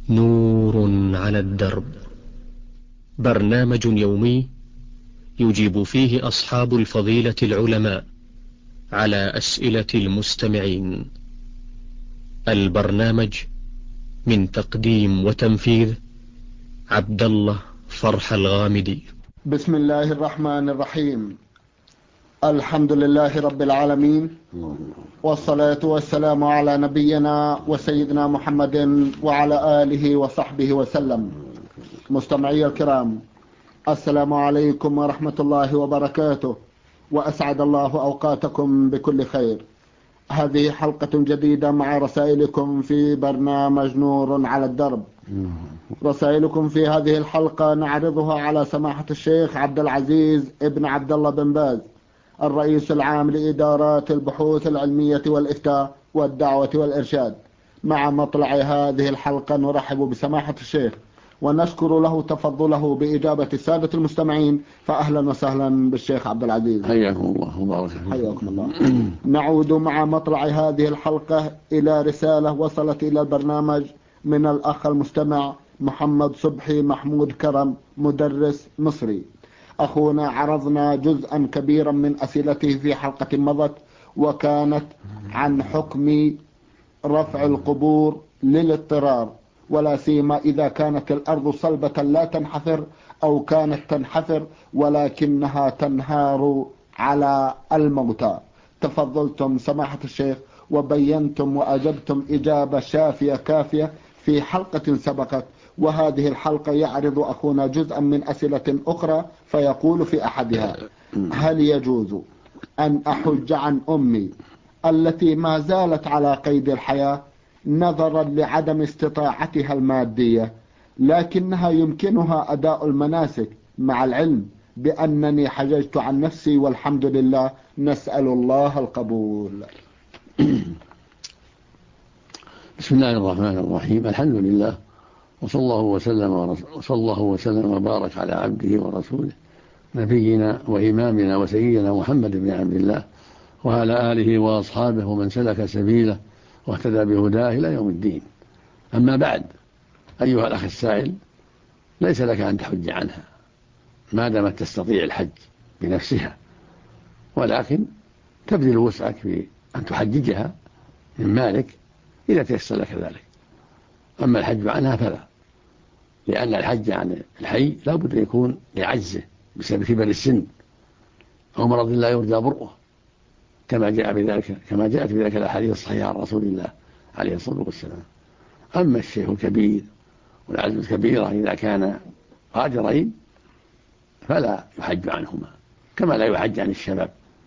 نور على الدرب، برنامج يومي يجيب فيه أصحاب الفضيلة العلماء على أسئلة المستمعين. البرنامج من تقديم وتنفيذ عبد الله فرح الغامدي. بسم الله الرحمن الرحيم. الحمد لله رب العالمين، والصلاة والسلام على نبينا وسيدنا محمد وعلى آله وصحبه وسلم. مستمعي الكرام، السلام عليكم ورحمة الله وبركاته، وأسعد الله أوقاتكم بكل خير. هذه حلقة جديدة مع رسائلكم في برنامج نور على الدرب. رسائلكم في هذه الحلقة نعرضها على سماحة الشيخ عبد العزيز ابن عبد الله بن باز، الرئيس العام لإدارات البحوث العلمية والإفتاء والدعوة والإرشاد. مع مطلع هذه الحلقة نرحب بسماحة الشيخ ونشكر له تفضله بإجابة السادة المستمعين، فأهلا وسهلا بالشيخ عبد العزيز. حياكم الله وبارك فيكم. حياكم الله. نعود مع مطلع هذه الحلقة إلى رسالة وصلت إلى البرنامج من الأخ المستمع محمد صبحي محمود كرم، مدرس مصري. أخونا عرضنا جزءا كبيرا من أسئلته في حلقة مضت، وكانت عن حكم رفع القبور للاضطرار، ولا سيما إذا كانت الأرض صلبة لا تنحفر، أو كانت تنحفر ولكنها تنهار على الموتى. تفضلتم سماحة الشيخ وبينتم وأجبتم إجابة شافية كافية في حلقة سبقت، وهذه الحلقة يعرض أخونا جزءا من أسئلة أخرى، فيقول في أحدها: هل يجوز أن أحج عن أمي التي ما زالت على قيد الحياة نظرا لعدم استطاعتها المادية، لكنها يمكنها أداء المناسك، مع العلم بأنني حججت عن نفسي والحمد لله، نسأل الله القبول؟ بسم الله الرحمن الرحيم. الحمد لله، وصلى الله وسلم وبارك على عبده ورسوله نبينا وإمامنا وسيدنا محمد بن عبد الله وعلى آله وأصحابه ومن سلك سبيله واهتدى بهداه إلى يوم الدين. أما بعد، أيها الأخ السائل، ليس لك أن تحج عنها ما دامت تستطيع الحج بنفسها، ولكن تبذل وسعك في أن تحججها من مالك إذا تيسر لك ذلك. أما الحج عنها فلا، لأن الحج عن الحي لا بد أن يكون لعجزه بسبب كبر السن أو مرض لا يرجى برؤه، كما جاءت بذلك الأحاديث الصحيحة عن رسول الله عليه الصلاة والسلام. أما الشيخ الكبير والعجز الكبيرة إذا كان قادرين فلا يحج عنهما، كما لا يحج عن الشباب،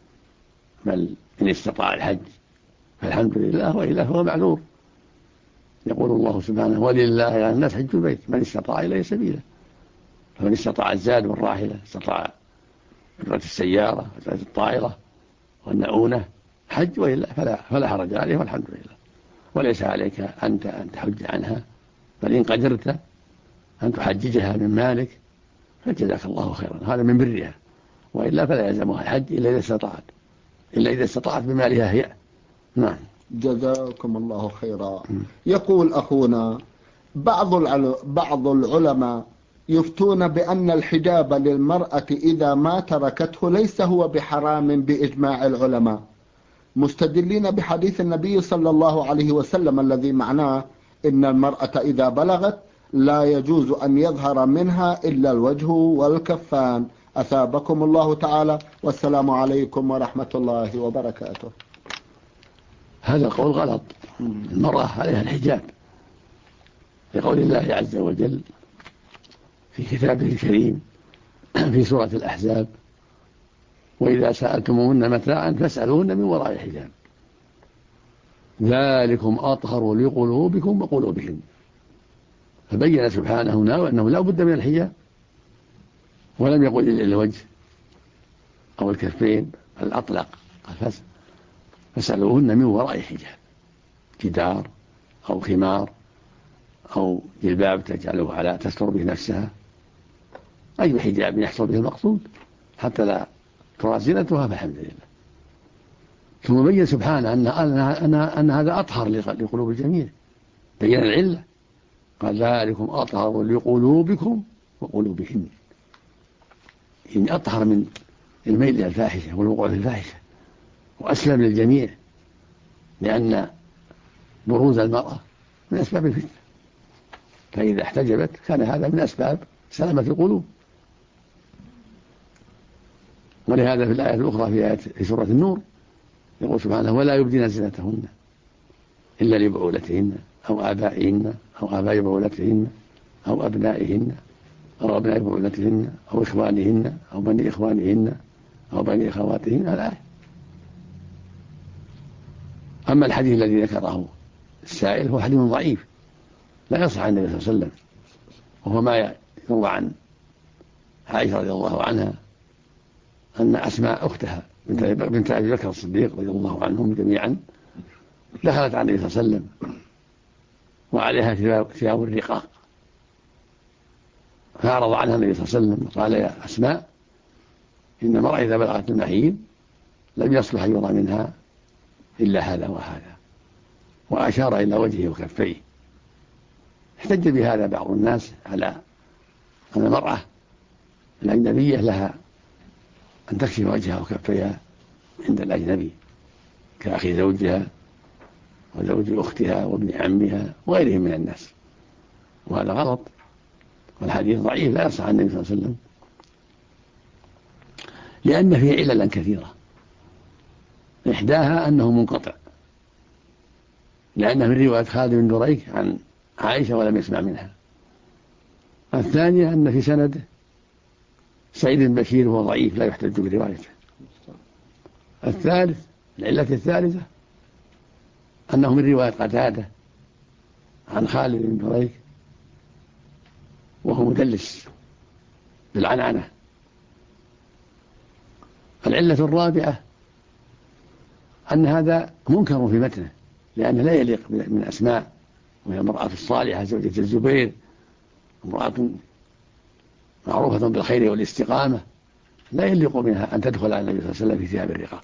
بل إن استطاع الحج فالحمد لله، وإلا فهو معذور. يقول الله سبحانه: ولله على الناس حج البيت من استطاع إليه سبيلا. فمن استطاع الزاد والراحلة، استطاع أجرة السيارة أجرة الطائرة والنعونة حج، وإلا فلا حرج عليه والحمد لله. وليس عليك أنت أن تحج عنها، بل إن قدرت أن تحججها من مالك فجزاك الله خيرا، هذا من برها، وإلا فلا يلزمها الحج إلا إذا استطاعت بمالها هي. نعم. جزاكم الله خيرا. يقول أخونا: بعض العلماء يفتون بأن الحجاب للمرأة إذا ما تركته ليس هو بحرام بإجماع العلماء، مستدلين بحديث النبي صلى الله عليه وسلم الذي معناه: إن المرأة إذا بلغت لا يجوز أن يظهر منها إلا الوجه والكفان. أثابكم الله تعالى، والسلام عليكم ورحمة الله وبركاته. هذا القول غلط. المرأة عليها الحجاب لقول الله عز وجل في كتابه الكريم في سورة الأحزاب: وإذا سألتموهن متاعا فاسألوهن من وراء حجاب ذلكم أطهر لقلوبكم وقلوبهن. فبين سبحانه أنه لا بد من الحجاب، ولم يقل إلا الوجه أو الكفين، بل أطلق فاسألوهن من وراء حجاب، جدار أو خمار أو جلباب تجعله على تستر به نفسها، أي حجاب يحصل به المقصود حتى لا ترى زينتها، فالحمد لله. ثم بين سبحانه أن هذا أطهر لقلوب الجميع، بين العلة قال ذلكم أطهر لقلوبكم وقلوبهن، يعني أطهر من الميل إلى الفاحشة والوقوع في الفاحشة، وأسلم للجميع، لأن بروز المرأة من أسباب الفتنة، فإذا احتجبت كان هذا من أسباب سلامة القلوب. ولهذا في الآية الأخرى في سورة النور يقول سبحانه ولا يبدين زينتهن إلا لبعولتهن أو آبائهن أو آباء بعولتهن أو أبنائهن أو أبناء بعولتهن أو إخوانهن أو بني إخوانهن أو بني أخواتهن. الآية. أما الحديث الذي ذكره السائل هو حديث ضعيف لا يصح عن النبي صلى الله عليه وسلم، وهو ما يروى عن عائشة رضي الله عنها أن أسماء أختها بنت أبي بكر الصديق رضي الله عنهم جميعا دخلت على النبي صلى الله عليه وسلم وعليها ثياب الرقاق، فأعرض عنها النبي صلى الله عليه وسلم قال يا أسماء إن المرأة إذا بلغت المحيض لم يصلح يرى منها إلا هذا وهذا، وأشار إلى وجهه وكفيه. احتج بهذا بعض الناس على أن المرأة الأجنبية لها أن تكشف وجهها وكفيها عند الأجنبي كأخي زوجها وزوج أختها وابن عمها وغيرهم من الناس، وهذا غلط، والحديث ضعيف لا يصح عن النبي صلى الله عليه وسلم، لأن فيه عللا كثيرة، إحداها أنه منقطع، لأنه من رواية خالد بن دريك عن عائشة ولم يسمع منها. الثانية أن في سنده سعيد بن بشير وهو ضعيف لا يحتج بروايته. الثالث العلة الثالثة أنه من رواية قتادة عن خالد بن دريك وهو مدلس بالعنعنة. العلة الرابعة أن هذا منكر في متنه، لأنه لا يليق من أسماء، وهي المرأة الصالحة زوجة الزبير، امرأة معروفة بالخير والاستقامة، لا يليق منها أن تدخل على النبي صلى الله عليه وسلم في ثياب الرقاق.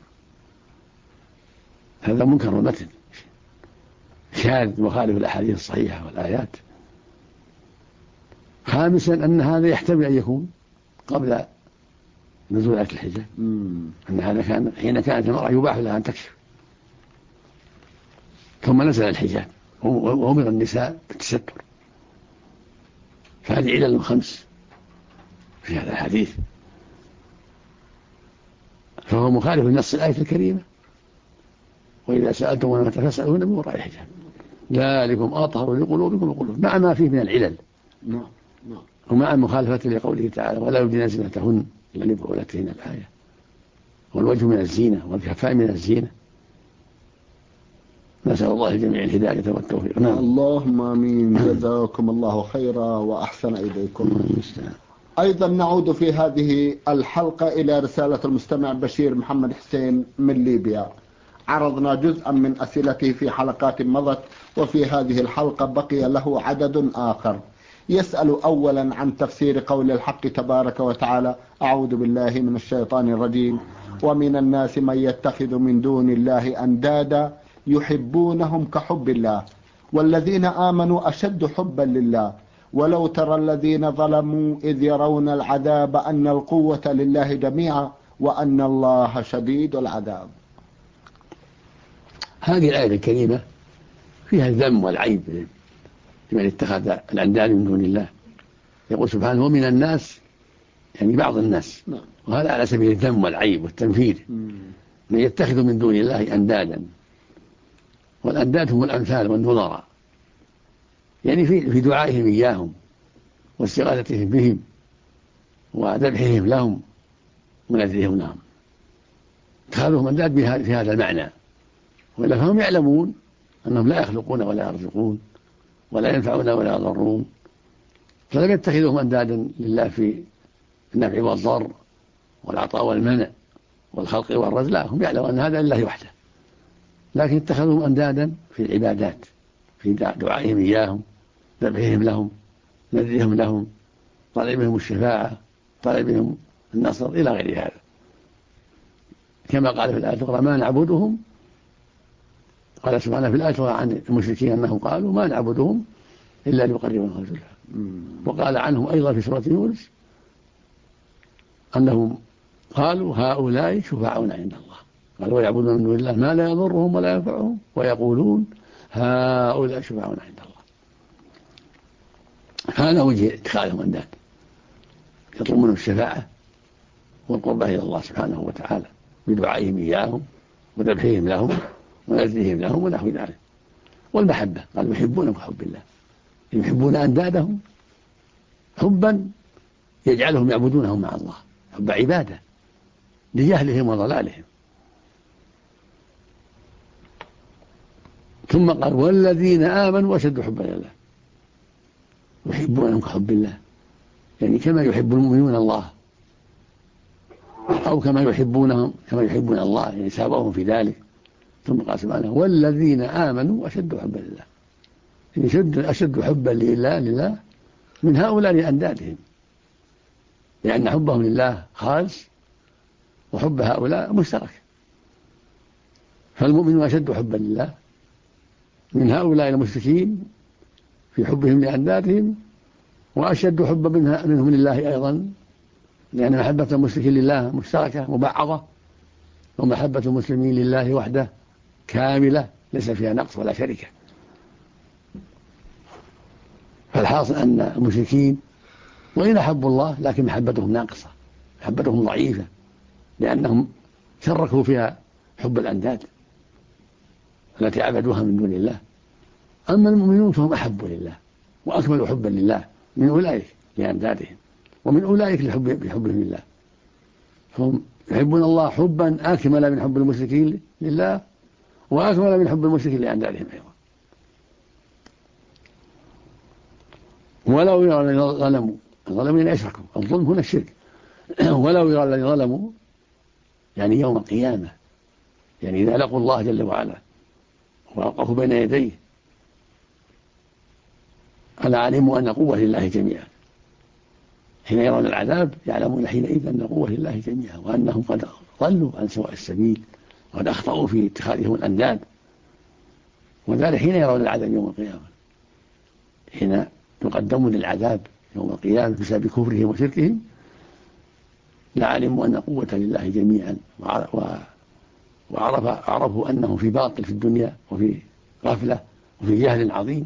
هذا منكر المتن شاذ مخالف الأحاديث الصحيحة والآيات. خامسا أن هذا يحتمل أن يكون قبل نزول آية الحجاب، أن هذا كان حين كانت المرأة يباح لها أن تكشف، ثم نزل الحجاب وأمر النساء بالتستر. فهذه علل 5 في هذا الحديث، فهو مخالف لنص الآية الكريمة وإذا سألتم وما فاسألوهن من وراء الحجاب ذلكم أطهر لقلوبكم وقلوبهم، مع ما فيه من العلل ومع مخالفة لقوله تعالى ولا يبدين زينتهن إلا لبعولتهن الآية، والوجه من الزينة والكفاء من الزينة. نسأل الله الجميع الهداية والتوفيق. نعم. اللهم آمين. جزاكم الله خيرا وأحسن إليكم. أيضا نعود في هذه الحلقة إلى رسالة المستمع بشير محمد حسين من ليبيا. عرضنا جزءا من أسئلته في حلقات مضت، وفي هذه الحلقة بقي له عدد آخر. يسأل أولا عن تفسير قول الحق تبارك وتعالى أعوذ بالله من الشيطان الرجيم ومن الناس من يتخذ من دون الله أندادا يحبونهم كحب الله والذين آمنوا أشد حبا لله ولو ترى الذين ظلموا إذ يرون العذاب أن القوة لله جميعا وأن الله شديد العذاب. هذه الآية الكريمة فيها الذم والعيب لمن اتخذ الأنداد من دون الله. يقول سبحانه ومن الناس، يعني بعض الناس، وهذا على سبيل الذم والعيب والتنفير، من يتخذ من دون الله أندادا، والأنداد هم الأمثال والنظراء، يعني في دعائهم إياهم واستغاثتهم بهم وذبحهم لهم ونذرهم لهم، اتخاذهم أنداد في هذا المعنى، وإلا فهم يعلمون أنهم لا يخلقون ولا يرزقون ولا ينفعون ولا يضرون، فلم يتخذهم أندادا لله في النفع والضر والعطاء والمنع والخلق والرزق، لا، هم يعلمون أن هذا لله وحده، لكن اتخذهم أندادا في العبادات، في دعائهم إياهم، ذبحهم لهم، نذرهم لهم، طلبهم الشفاعة، طلبهم النصر إلى غير هذا، كما قال في الآية الأخرى ما نعبدهم، قال سبحانه في الآية الأخرى عن المشركين أنهم قالوا ما نعبدهم إلا ليقربنا زلفى. وقال عنهم أيضا في سورة يونس أنهم قالوا هؤلاء شفعاؤنا عند الله، قالوا ويعبدون من دون الله ما لا يضرهم ولا ينفعهم ويقولون هؤلاء شفعاؤنا عند الله. هذا وجه اتخاذهم أنداد، يطلب منهم الشفاعة والقربة إلى الله سبحانه وتعالى بدعائهم إياهم وذبحهم لهم ونذرهم لهم ونحو ذلك. والمحبة قالوا يحبونهم كحب الله، يحبون أندادهم حبا يجعلهم يعبدونهم مع الله، حب عبادة لجهلهم وضلالهم. ثم قال والذين آمنوا أشد حبا لله، يحبونهم كحب الله، يعني كما يحب المؤمنون الله أو كما يحبونهم كما يحبون الله، يعني سابقهم في ذلك. ثم قال سبحانه والذين آمنوا أشد حبا لله، يعني أشد حبا لله من هؤلاء لأندادهم، لأن حبهم لله خالص وحب هؤلاء مشترك. فالمؤمنون أشد حبا لله من هؤلاء المشركين في حبهم لأندادهم، وأشد حبا منهم لله أيضا، لأن محبة المشركين لله مشتركة مبعضة، ومحبة المسلمين لله وحده كاملة ليس فيها نقص ولا شركة. فالحاصل أن المشركين وإن أحبوا الله لكن محبتهم ناقصة، محبتهم ضعيفة، لأنهم شركوا فيها حب الأنداد التي عبدوها من دون الله. أما المؤمنون فهم أحبوا لله وأكملوا حبا لله من أولئك لأندادهم، ومن أولئك لحبهم لله، فهم يحبون الله حبا أكمل من حب المشركين لله وأكمل من حب المشركين لأندادهم أيضا. ولو يرى الذين ظلموا، الظلم يعني أشركوا، الظلم هنا الشرك. ولو يرى الذين ظلموا يعني يوم القيامة، يعني إذا لقوا الله جل وعلا ووقفوا بين يديه ألا علموا أن قوة لله جميعا، حين يرون العذاب يعلمون حينئذ أن قوة لله جميعا، وأنهم قد ضلوا عن سواء السبيل وقد أخطأوا في اتخاذهم الأنداد. وذلك حين يرون العذاب يوم القيامة، حين يقدمون للعذاب يوم القيامة بسبب كفرهم وشركهم لعلموا أن قوة لله جميعا، وعرفوا أنهم في باطل في الدنيا وفي غفلة وفي جهل عظيم،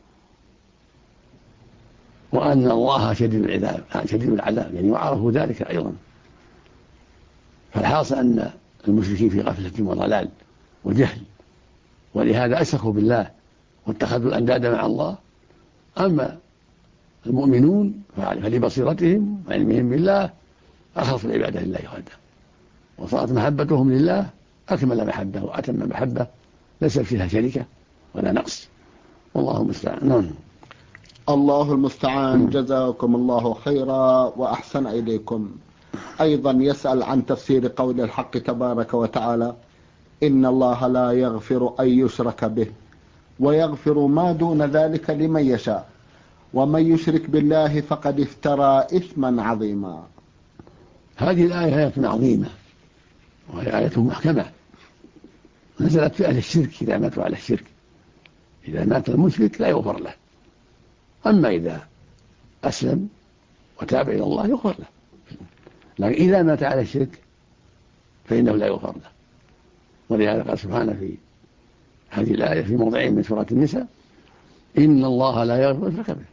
وأن الله شديد العذاب يعني، وعرفوا ذلك أيضا. فالحاصل أن المشركين في غفلة وضلال وجهل، ولهذا أشركوا بالله واتخذوا الأنداد مع الله. أما المؤمنون فلبصيرتهم وعلمهم بالله أخلص العبادة لله وحده، وصارت محبتهم لله أكمل محبة وأتم محبة ليس فيها شركة ولا نقص، والله المستعان. الله المستعان. جزاكم الله خيرا وأحسن إليكم. أيضا يسأل عن تفسير قول الحق تبارك وتعالى إن الله لا يغفر أن يشرك به ويغفر ما دون ذلك لمن يشاء ومن يشرك بالله فقد افترى إثما عظيما. هذه الآية آية عظيمة وهي آية محكمة نزلت في أهل الشرك إذا ماتوا على الشرك. إذا مات المشرك لا يغفر له، أما إذا أسلم وتاب إلى الله يغفر له، لكن إذا مات على الشرك فإنه لا يغفر له. ولهذا قال سبحانه في هذه الآية في موضعين من سورة النساء إن الله لا يغفر يشرك به،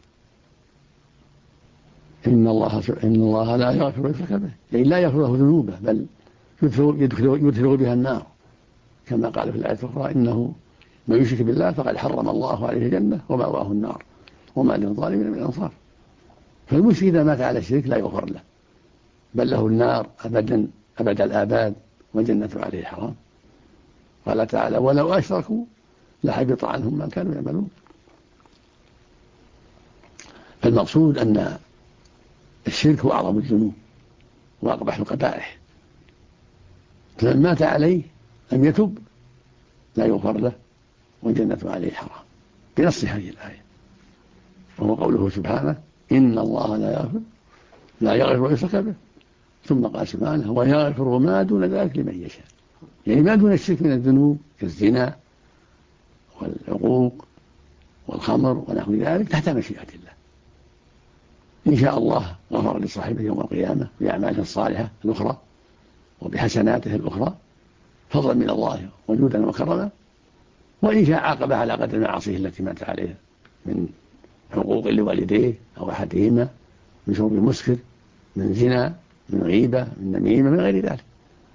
إن الله لا يغفر يشرك به، يعني لا يغفر له ذنوبه بل يدخل بها النار، كما قال في الآية الأخرى إنه من يشرك بالله فقد حرم الله عليه الجنة ومأواه النار وما للظالمين من أنصار. فالمشرك إذا مات على الشرك لا يغفر له، بل له النار أبدا أبد الآباد والجنة عليه حرام. قال تعالى ولو أشركوا لحبط عنهم ما كانوا يعملون. فالمقصود أن الشرك هو أعظم الذنوب وأقبح القبائح، فمن مات عليه لم يتب لا يغفر له والجنة عليه حرام بنص هذه الآية. وهو قوله سبحانه إن الله لا يغفر يشرك به، ثم قال سبحانه ويغفر ما دون ذلك لمن يشاء، يعني ما دون الشرك من الذنوب كالزنا والعقوق والخمر ونحو ذلك تحت مشيئة الله. إن شاء الله غفر لصاحبه يوم القيامة بأعماله الصالحة الأخرى وبحسناته الأخرى فضلا من الله وجودا وكرما، وإن شاء عاقبه على قدر معاصيه التي مات عليها من حقوق لوالديه أو أحدهما، من شرب مسكر، من زنا، من غيبة، من نميمة، من غير ذلك.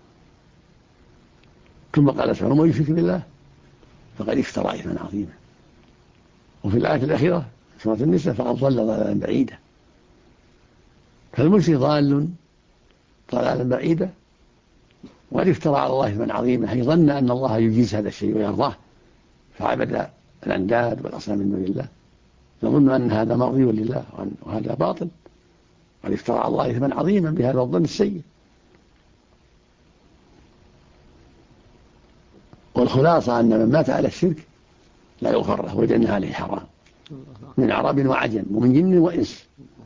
ثم قال سبحانه: ومن يشرك بالله فقد افترى إثما عظيما. وفي الآية الأخيرة سورة النساء: فقد ضل ضلالا بعيدا. فالمشرك ضال ضلالا بعيدا، وقد افترى على الله إثما عظيما، حيث ظن أن الله يجيز هذا الشيء ويرضاه فعبد الأنداد والأصنام من دون الله، يظن أن هذا مرضي لله وهذا باطل، قد افترى على الله إثما عظيما بهذا الظن السيء. والخلاصة أن من مات على الشرك لا يغفر له والجنة عليه حرام، من عرب وعجم ومن جن وإنس.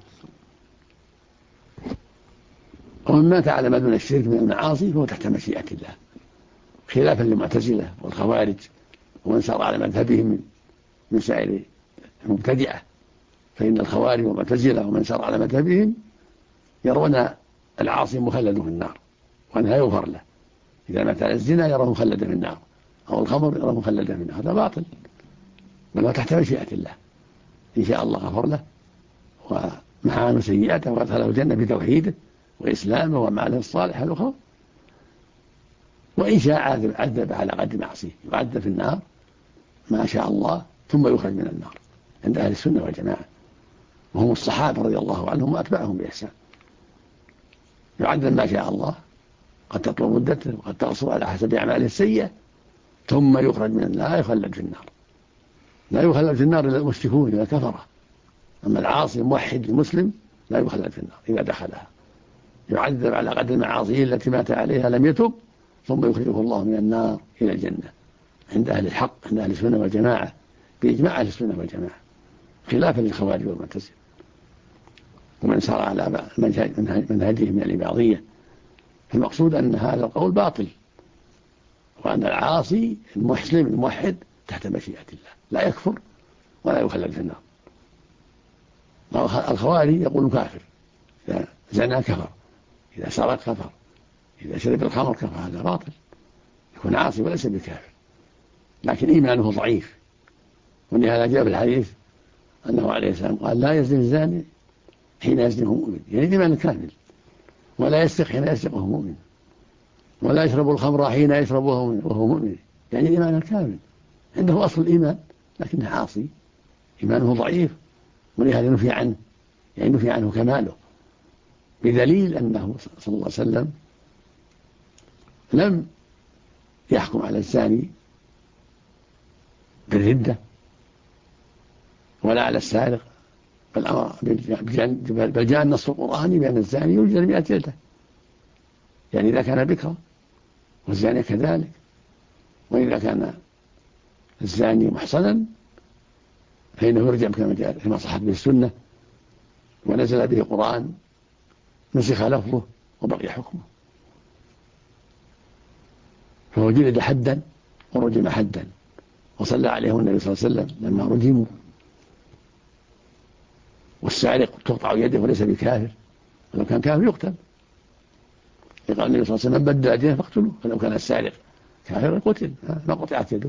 ومن مات على ما دون الشرك من المعاصي فهو تحت مشيئة الله، خلافا للمعتزلة والخوارج ومن سار على مذهبهم من سائر المبتدعة. فإن الخوارج والمعتزلة ومن سار على مذهبهم يرون العاصي مخلد في النار وأنه لا يغفر له. إذا مات على الزنا يراه مخلدا في النار، أو الخمر يراه مخلدا في النار، هذا باطل، بل هو تحت مشيئة الله. إن شاء الله غفر له ومحى عنه سيئاته وأدخله الجنة بتوحيده وإسلامه وأعماله الصالحة الأخرى. وإن شاء عذب على قدر معصيه، يعذب في النار ما شاء الله ثم يخرج من النار عند أهل السنة والجماعة، وهم الصحابة رضي الله عنهم وأتباعهم بإحسان. يعذب ما شاء الله، قد تطول مدته وقد تقصر على حسب أعماله السيئة، ثم يخرج من النار، لا يخلد في النار. لا يخلد في النار إلا المشركون إلا كفرة. أما العاصي الموحد المسلم لا يخلد في النار إذا دخلها، يعذب على قدر معاصيه التي مات عليها لم يتب، ثم يخرجه الله من النار إلى الجنة عند أهل الحق، عند أهل السنة والجماعة، بإجماع أهل السنة والجماعة، خلافا للخوارج والمعتزلة ومن سار على منهجهم من الإباضية. فالمقصود أن هذا القول باطل، وأن العاصي المسلم الموحد تحت مشيئة الله، لا يكفر ولا يخلد في النار. الخوارج يقول كافر، إذا زنى كفر، إذا سرق كفر، إذا شرب الخمر كفر، هذا باطل، يكون عاصي وليس بكافر، لكن إيمانه ضعيف. ولهذا جاء في الحديث أنه عليه السلام قال: لا يزني الزاني حين يزني وهو مؤمن، يعني الإيمان كامل، ولا يسرق حين يسرق وهو مؤمن، ولا يشرب الخمر حين يشرب وهو مؤمن، يعني الإيمان الكامل، عنده أصل الإيمان لكنه عاصي، إيمانه ضعيف، ولهذا نفي عنه، يعني نفي عنه كماله، بدليل أنه صلى الله عليه وسلم لم يحكم على الزاني بالردة ولا على السارق، بل جاء النص القرآني بأن الزاني يجلد 100 جلدة، يعني إذا كان بكرا، والزاني كذلك. وإذا كان الزاني محصنا فإنه يرجم كما صحت به السنة ونزل به القرآن، نسخ لفظه وبقي حكمه، فهو جلد حدا ورجم حدا، وصلى عليه النبي صلى الله عليه وسلم لما رجموا. والسارق تقطع يده وليس بكافر، ولو كان كافر يقتل، قال النبي صلى الله عليه وسلم: من بدل دينه فاقتلوه. فلو كان السارق كافر قتل، ما قطعت يده.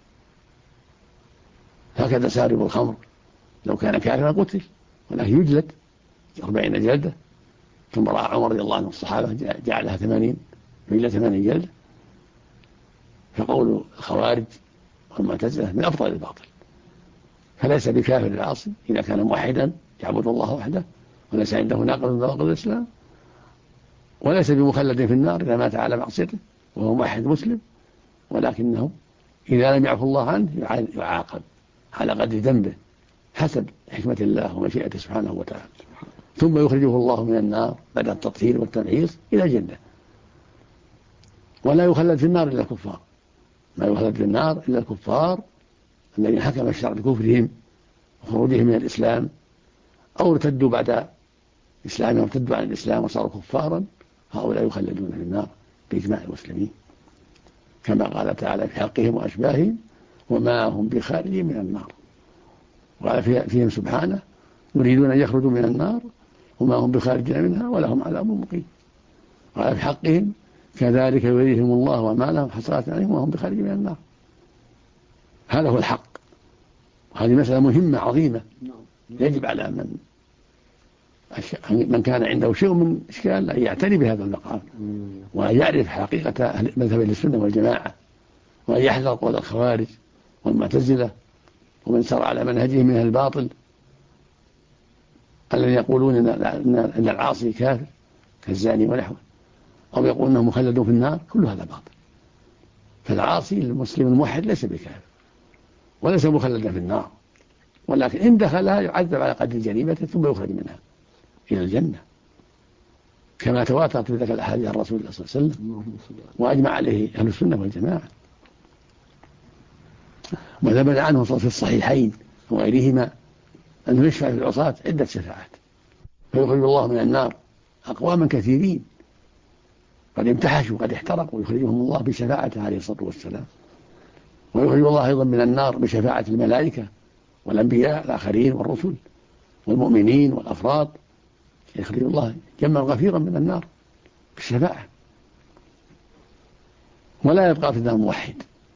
هكذا سارب الخمر لو كان كافرا قتل، ولكن يجلد 40 جلدة. ثم رأى عمر رضي الله عنه الصحابة جعلها 80 جلدة. فقول الخوارج والمعتزلة من أفضل الباطل، فليس بكافر العاصي إذا كان موحدا يعبد الله وحده وليس عنده ناقض من نواقض الإسلام، وليس بمخلد في النار إذا مات على معصيته وهو موحد مسلم، ولكنه إذا لم يعفو الله عنه يعاقب على قدر ذنبه حسب حكمة الله ومشيئته سبحانه وتعالى، ثم يخرجه الله من النار بعد التطهير والتمحيص إلى الجنة. ولا يخلد في النار إلا الكفار، ما يخلد في النار إلا الكفار الذين حكم الشرع بكفرهم وخروجهم من الإسلام، أو ارتدوا بعد إسلامهم، ارتدوا عن الإسلام وصاروا كفارا، هؤلاء يخلدون في النار بإجماع المسلمين، كما قال تعالى في حقهم وأشباههم: وما هم بخارجين من النار. وقال فيهم سبحانه: يريدون أن يخرجوا من النار وما هم بخارجين منها ولهم عذاب مقيم. وقال في حقهم: كذلك يريهم الله أعمالهم حسرات عليهم وهم بخارجين من النار. هذا هو الحق، وهذه مسألة مهمة عظيمة يجب على من كان عنده شيء من إشكال أن يعتني بهذا المقام وأن يعرف حقيقة مذهب السنة والجماعة، وأن يحذر قول الخوارج والمعتزلة ومن سار على منهجهم من الباطل الذين يقولون إن العاصي كافر كالزاني ونحوه، أو يقول أنه مخلد في النار. كل هذا باطل. فالعاصي المسلم الموحد ليس بكافر وليس مخلدا في النار، ولكن إن دخلها يعذب على قدر جريمته ثم يخرج منها إلى الجنة، كما تواترت بذلك الأحاديث عن رسول الله صلى الله عليه وسلم وأجمع عليه أهل السنة والجماعة. وثبت عنه في الصحيحين وغيرهما أنه يشفع في العصاة عدة شفاعات، فيخرج الله من النار أقواما كثيرين قد امتحشوا قد احترقوا، يخرجهم الله بشفاعته عليه الصلاة والسلام. ويخرج الله أيضا من النار بشفاعة الملائكة والأنبياء الآخرين والرسل والمؤمنين والأفراد، يخرج الله جمعا غفيرا من النار بالشفاعة. ولا يبقى في النار موحد.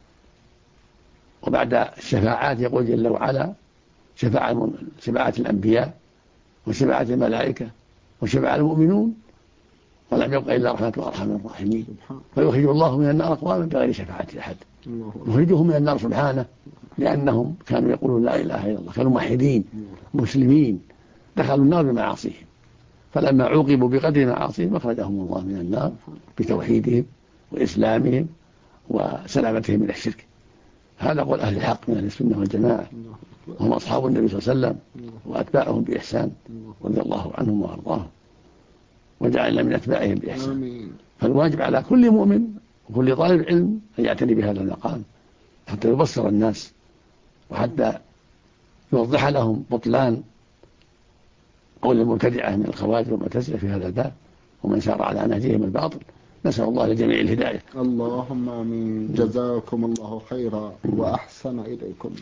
وبعد الشفاعات يقول جل وعلا: شفاعة الأنبياء وشفاعة الملائكة وشفاعة المؤمنون، ولم يبقى إلا رحمة أرحم الراحمين. فيخرج الله من النار أقواما بغير شفاعة أحد، يخرجهم من النار سبحانه، لأنهم كانوا يقولون لا إله إلا الله، كانوا موحدين مسلمين، دخلوا النار بمعاصيهم، فلما عوقبوا بقدر معاصيهم أخرجهم الله من النار بتوحيدهم وإسلامهم وسلامتهم من الشرك. هذا قول أهل الحق من أهل السنة والجماعة، وهم أصحاب النبي صلى الله عليه وسلم وأتباعهم بإحسان رضي الله عنهم وأرضاهم وجعلنا من أتباعهم بإحسان. فالواجب على كل مؤمن وكل طالب علم أن يعتني بهذا المقام حتى يبصر الناس وحتى يوضح لهم بطلان قول المبتدعة من الخوارج والمعتزلة في هذا الباب ومن سار على نهجهم الباطل. نسأل الله لجميع الهداية. اللهم آمين. جزاكم الله خيرا وأحسن إليكم.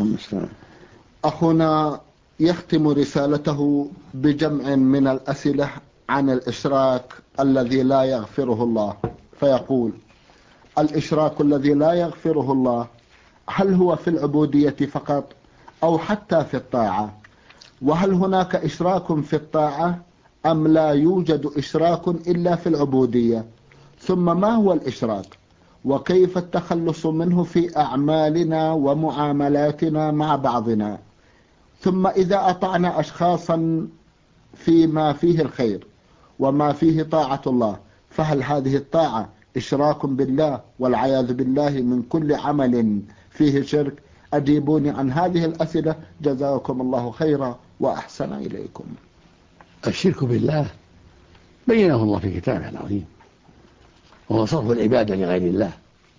أخونا يختم رسالته بجمع من الأسئلة عن الإشراك الذي لا يغفره الله، فيقول: الإشراك الذي لا يغفره الله هل هو في العبودية فقط أو حتى في الطاعة؟ وهل هناك إشراك في الطاعة أم لا يوجد إشراك إلا في العبودية؟ ثم ما هو الإشراك وكيف التخلص منه في أعمالنا ومعاملاتنا مع بعضنا؟ ثم إذا أطعنا أشخاصا فيما فيه الخير وما فيه طاعة الله، فهل هذه الطاعة إشراك بالله والعياذ بالله من كل عمل فيه شرك؟ أجيبوني عن هذه الأسئلة جزاكم الله خيرا وأحسن إليكم. الشرك بالله بينه الله في كتابه العظيم، وهو صرف العبادة لغير الله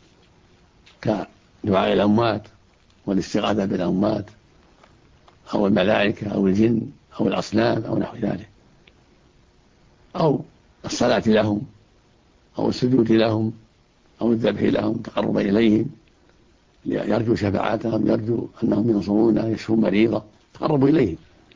كدعاء الأموات والاستغاثة بالأموات أو الملائكة أو الجن أو الأصنام أو نحو ذلك، أو الصلاة لهم أو السجود لهم أو الذبح لهم تقرب إليهم، يرجو شفاعتهم، يرجو أنهم ينصرونه، يشفون مريضة، تقربوا إليهم.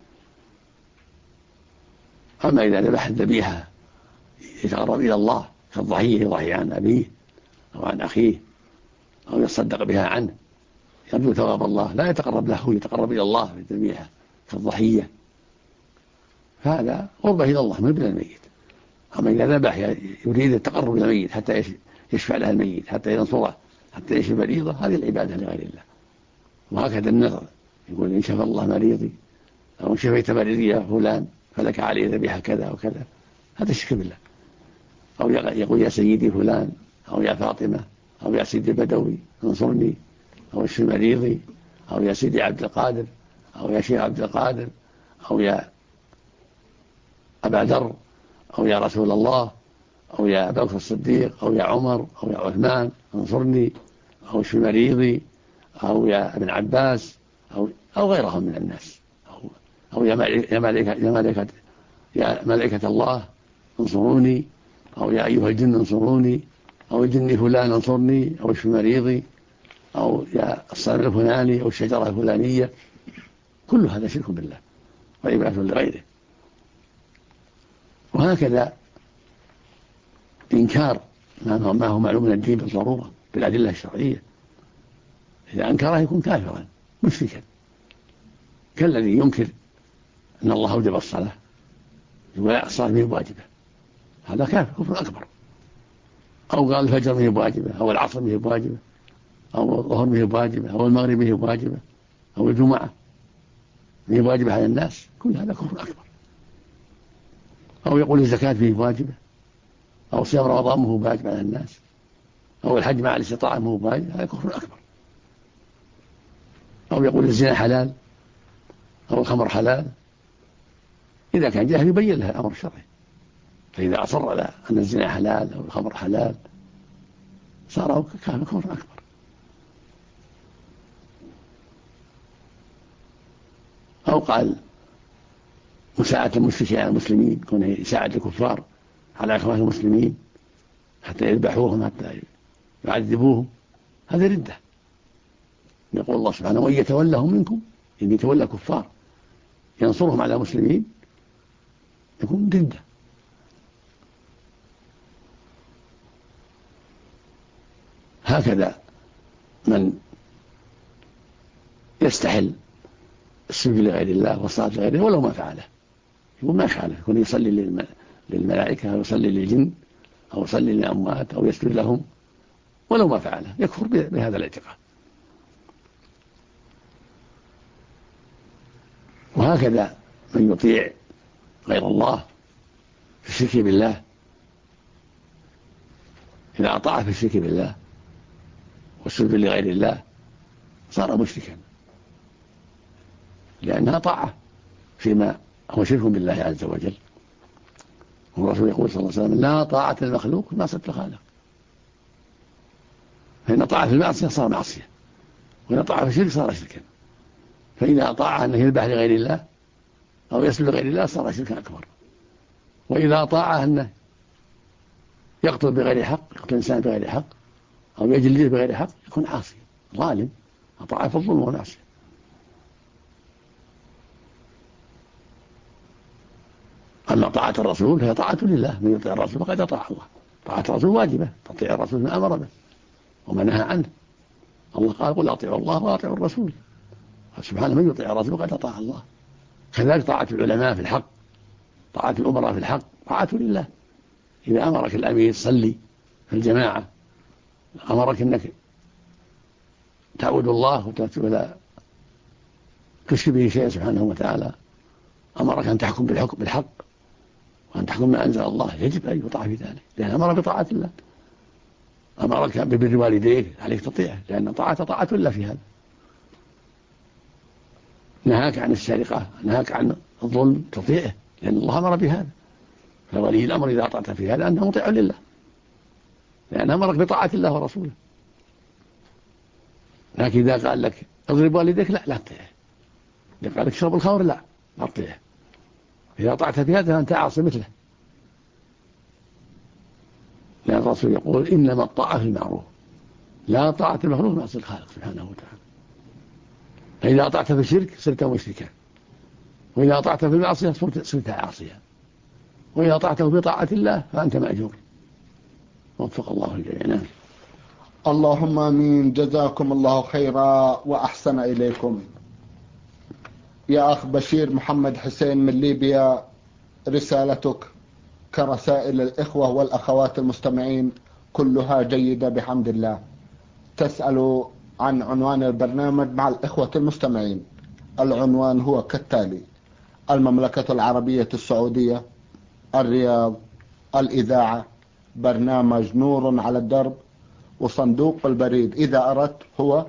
أما إذا ذبح الذبيحة يتقرب إلى الله كالضحية يضحي عن أبيه أو عن أخيه أو يصدق بها عنه يرجو ثواب الله، لا يتقرب له، يتقرب إلى الله بالذبيحة كالضحية، فهذا قربة إلى الله من ابن الميت. أما إذا ذبح يريد التقرب إلى الميت حتى يشفع له الميت، حتى ينصره، حتى يشفي مريضه، هذه العبادة لغير الله. وهكذا النذر، يقول: إن شفى الله مريضي أو إن شفيت مريضي يا فلان فلك علي ذبيحة كذا وكذا، هذا الشرك بالله. أو يقول: يا سيدي فلان أو يا فاطمة أو يا سيدي البدوي انصرني أو اشفي مريضي، أو يا سيدي عبد القادر أو يا شيخ عبد القادر أو يا أبا ذر أو يا رسول الله أو يا أبا بكر الصديق أو يا عمر أو يا عثمان انصرني أو اشفي مريضي، أو يا ابن عباس أو غيرهم من الناس، أو يا ملائكة الله انصروني، أو يا أيها الجن انصروني، أو الجن فلان انصرني أو اشفي مريضي، أو يا الصنم الفلاني أو الشجرة الفلانية كل هذا شرك بالله وعبادة لغيره. وهكذا إنكار ما هو معلوم من الدين بالضرورة بالأدلة الشرعية، إذا أنكره يكون كافرا مشركا، كالذي ينكر أن الله أوجب الصلاة ولا الصلاة ما هي واجبة، هذا كفر أكبر. أو قال الفجر ما هي واجبة، أو العصر ما هي واجبة، أو الظهر ما هي واجبة، أو المغرب ما هي واجبة، أو الجمعة ما هي واجبة على الناس، كل هذا كفر أكبر. أو يقول الزكاة ما هي واجبة، أو صيام رمضان ما هو واجب على الناس، أو الحج مع الاستطاعة ما هو واجب، هذا كفر أكبر. أو يقول الزنا حلال أو الخمر حلال، إذا كان جاهل يبين له الأمر الشرعي، فإذا أصر على أن الزنا حلال أو الخمر حلال صار كفر أكبر. أو قال مساعدة المشركين على المسلمين، كونه يساعد الكفار على إخوان المسلمين حتى يذبحوهم حتى يعذبوهم، هذا ردة. يقول الله سبحانه وإن يتولهم منكم، إن يتولى كفار ينصرهم على المسلمين يكون ردة. هكذا من يستحل السجود لغير الله والصلاة لغير الله ولو ما فعله، يقول ما فعله، يكون يصلي للملائكة أو يصلي للجن أو يصلي للأموات أو يسجد لهم ولو ما فعله، يكفر بهذا الاعتقاد. وهكذا من يطيع غير الله في الشرك بالله، إذا أطاع في الشرك بالله والسجود لغير الله صار مشركا، لأنها طاعة فيما هو شرك بالله عز وجل. والرسول يقول صلى الله عليه وسلم لا طاعة المخلوق في معصية الخالق، فإن طاعة في المعصية صار معصية، وإن طاعة في الشرك صار شركا. فإذا أطاع أنه يذبح لغير الله أو يسجد لغير الله صار شركا أكبر. وإذا أطاع أنه يقتل بغير حق، يقتل إنسان بغير حق أو يجلد بغير حق يكون عاصي ظالم، أطاع في الظلم والمعصية. أما طاعة الرسول فهي طاعة لله، من يطيع الرسول فقد أطاع الله. طاعة الرسول واجبة، تطيع الرسول ما أمر به وما نهى عنه. الله قال قل أطيعوا الله وأطيعوا الرسول، سبحانه من يطيع الرسول فقد أطاع الله. كذلك طاعة العلماء في الحق، طاعة الأمراء في الحق طاعة لله. إذا أمرك الأمير صلي في الجماعة، أمرك أنك تعبد الله ولا تشرك به شيئا سبحانه وتعالى، أمرك أن تحكم بالحق وأن تحكم ما أنزل الله، يجب أن يطاع في ذلك لأن أمر بطاعة الله. أمرك ببر والديك عليك تطيعه لأن طاعة الله في هذا. نهاك عن السرقة، نهاك عن الظلم، تطيعه لأن الله أمر بهذا. فولي الأمر إذا أطعت في هذا أنت مطيع لله لأن أمرك بطاعة الله ورسوله. لكن إذا قال لك اضرب والديك لا تطيعه، إذا قال لك اشرب الخمر لا تطيعه. إذا أطعت في هذا أنت عاصي مثله، لأن الرسول يقول إنما الطاعة في المعروف لا طاعة المخلوق في معصية الخالق سبحانه وتعالى. فإذا أطعت في الشرك صرت مشركا، وإذا أطعت في المعصية صرت عاصيا، وإذا أطعته بطاعة الله فأنت مأجور. وفق الله الجميع. اللهم آمين. جزاكم الله خيرا وأحسن إليكم. يا أخ بشير محمد حسين من ليبيا، رسالتك كرسائل الإخوة والأخوات المستمعين كلها جيدة بحمد الله. تسأل عن عنوان البرنامج مع الإخوة المستمعين. العنوان هو كالتالي: المملكة العربية السعودية، الرياض، الإذاعة، برنامج نور على الدرب، وصندوق البريد إذا أردت هو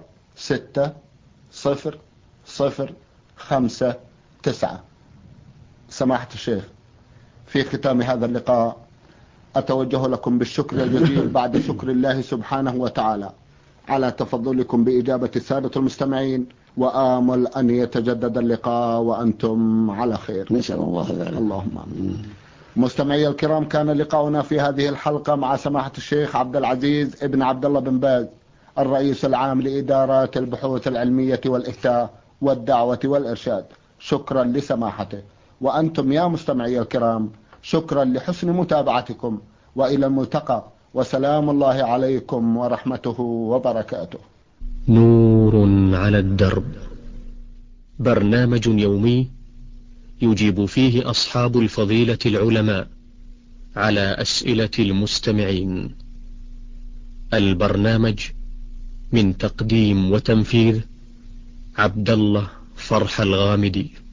60059. سماحة الشيخ، في ختام هذا اللقاء أتوجه لكم بالشكر الجزيل بعد شكر الله سبحانه وتعالى على تفضلكم بإجابة السادة المستمعين، وآمل أن يتجدد اللقاء وأنتم على خير. نسأل الله ذلك. اللهم آمين. مستمعي الكرام، كان لقاؤنا في هذه الحلقة مع سماحة الشيخ عبد العزيز ابن عبد الله بن باز، الرئيس العام لإدارات البحوث العلمية والإفتاء والدعوة والإرشاد. شكرا لسماحته. وأنتم يا مستمعي الكرام شكرا لحسن متابعتكم، وإلى الملتقى، وسلام الله عليكم ورحمته وبركاته. نور على الدرب، برنامج يومي يجيب فيه أصحاب الفضيلة العلماء على أسئلة المستمعين. البرنامج من تقديم وتنفيذ عبد الله فرح الغامدي.